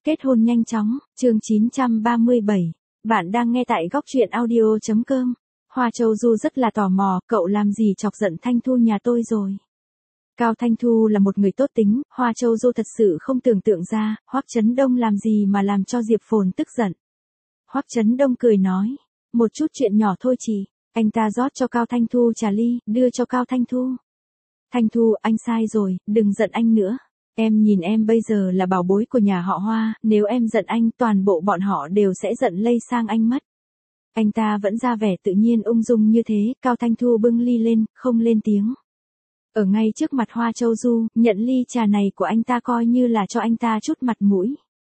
Kết hôn nhanh chóng, chương 937. Bạn đang nghe tại góc truyện audio.com. Hoa Châu Du rất là tò mò, cậu làm gì chọc giận Thanh Thu nhà tôi rồi? Cao Thanh Thu là một người tốt tính, Hoa Châu Du thật sự không tưởng tượng ra, Hoắc Chấn Đông làm gì mà làm cho Diệp Phồn tức giận. Hoắc Chấn Đông cười nói, một chút chuyện nhỏ thôi chị. Anh ta rót cho Cao Thanh Thu trà ly, đưa cho Cao Thanh Thu. Thanh Thu, anh sai rồi, đừng giận anh nữa. Em nhìn em bây giờ là bảo bối của nhà họ Hoa, nếu em giận anh toàn bộ bọn họ đều sẽ giận lây sang anh mất. Anh ta vẫn ra vẻ tự nhiên ung dung như thế, Cao Thanh Thu bưng ly lên, không lên tiếng. Ở ngay trước mặt Hoa Châu Du, nhận ly trà này của anh ta coi như là cho anh ta chút mặt mũi.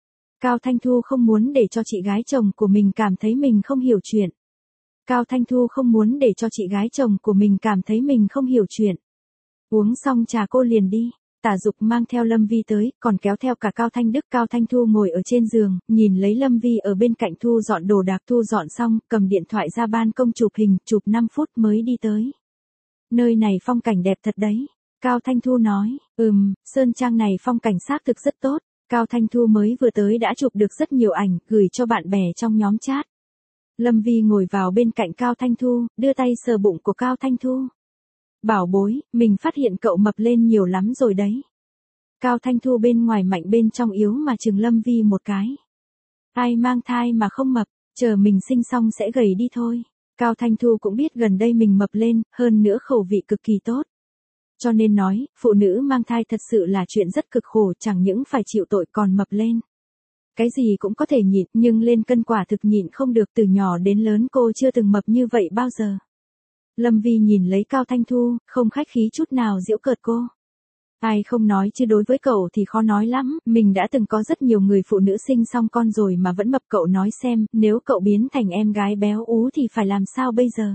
Cao Thanh Thu không muốn để cho chị gái chồng của mình cảm thấy mình không hiểu chuyện. Cao Thanh Thu không muốn để cho chị gái chồng của mình cảm thấy mình không hiểu chuyện. Uống xong trà cô liền đi. Tả Dục mang theo Lâm Vi tới, còn kéo theo cả Cao Thanh Đức. Cao Thanh Thu ngồi ở trên giường, nhìn lấy Lâm Vi ở bên cạnh thu dọn đồ đạc. Thu dọn xong, cầm điện thoại ra ban công chụp hình, chụp 5 phút mới đi tới. Nơi này phong cảnh đẹp thật đấy. Cao Thanh Thu nói, Sơn Trang này phong cảnh xác thực rất tốt. Cao Thanh Thu mới vừa tới đã chụp được rất nhiều ảnh, gửi cho bạn bè trong nhóm chat. Lâm Vi ngồi vào bên cạnh Cao Thanh Thu, đưa tay sờ bụng của Cao Thanh Thu. Bảo bối, mình phát hiện cậu mập lên nhiều lắm rồi đấy. Cao Thanh Thu bên ngoài mạnh bên trong yếu mà chừng Lâm Vi một cái. Ai mang thai mà không mập, chờ mình sinh xong sẽ gầy đi thôi. Cao Thanh Thu cũng biết gần đây mình mập lên, hơn nữa khẩu vị cực kỳ tốt. Cho nên nói, phụ nữ mang thai thật sự là chuyện rất cực khổ, chẳng những phải chịu tội còn mập lên. Cái gì cũng có thể nhịn, nhưng lên cân quả thực nhịn không được, từ nhỏ đến lớn cô chưa từng mập như vậy bao giờ. Lâm Vi nhìn lấy Cao Thanh Thu, không khách khí chút nào giễu cợt cô. Ai không nói chứ đối với cậu thì khó nói lắm, mình đã từng có rất nhiều người phụ nữ sinh xong con rồi mà vẫn mập, cậu nói xem, nếu cậu biến thành em gái béo ú thì phải làm sao bây giờ?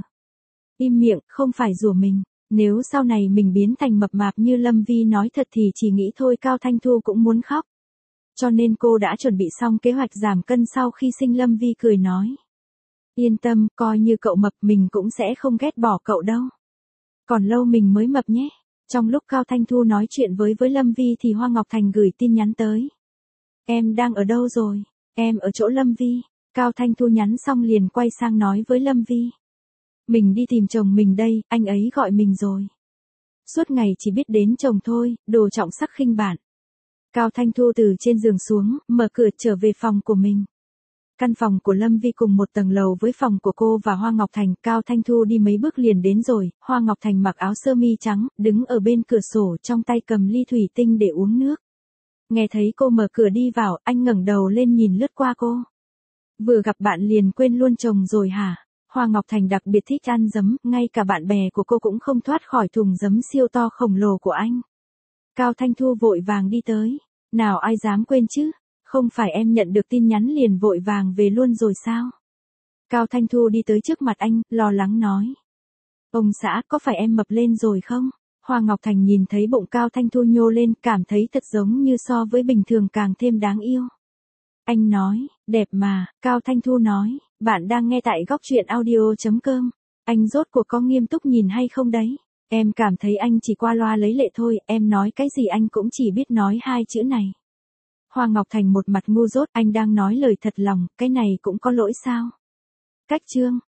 Im miệng, không phải rủa mình, nếu sau này mình biến thành mập mạp như Lâm Vi nói thật thì chỉ nghĩ thôi. Cao Thanh Thu cũng muốn khóc. Cho nên cô đã chuẩn bị xong kế hoạch giảm cân sau khi sinh. Lâm Vi cười nói. Yên tâm, coi như cậu mập mình cũng sẽ không ghét bỏ cậu đâu. Còn lâu mình mới mập nhé. Trong lúc Cao Thanh Thu nói chuyện với Lâm Vi thì Hoa Ngọc Thành gửi tin nhắn tới. Em đang ở đâu rồi? Em ở chỗ Lâm Vi. Cao Thanh Thu nhắn xong liền quay sang nói với Lâm Vi. Mình đi tìm chồng mình đây, anh ấy gọi mình rồi. Suốt ngày chỉ biết đến chồng thôi, đồ trọng sắc khinh bạn. Cao Thanh Thu từ trên giường xuống, mở cửa trở về phòng của mình. Căn phòng của Lâm Vi cùng một tầng lầu với phòng của cô và Hoa Ngọc Thành. Cao Thanh Thu đi mấy bước liền đến rồi. Hoa Ngọc Thành mặc áo sơ mi trắng, đứng ở bên cửa sổ, trong tay cầm ly thủy tinh để uống nước. Nghe thấy cô mở cửa đi vào, anh ngẩng đầu lên nhìn lướt qua cô. Vừa gặp bạn liền quên luôn chồng rồi hả? Hoa Ngọc Thành đặc biệt thích ăn giấm, ngay cả bạn bè của cô cũng không thoát khỏi thùng giấm siêu to khổng lồ của anh. Cao Thanh Thu vội vàng đi tới. Nào ai dám quên chứ? Không phải em nhận được tin nhắn liền vội vàng về luôn rồi sao? Cao Thanh Thu đi tới trước mặt anh, lo lắng nói. Ông xã, có phải em mập lên rồi không? Hoa Ngọc Thành nhìn thấy bụng Cao Thanh Thu nhô lên, cảm thấy thật giống như so với bình thường càng thêm đáng yêu. Anh nói, đẹp mà. Cao Thanh Thu nói, bạn đang nghe tại góc truyện audio.com. Anh rốt cuộc có nghiêm túc nhìn hay không đấy? Em cảm thấy anh chỉ qua loa lấy lệ thôi, em nói cái gì anh cũng chỉ biết nói 2 chữ này. Hoa Ngọc Thành một mặt ngu dốt, anh đang nói lời thật lòng, cái này cũng có lỗi sao? Cách chương.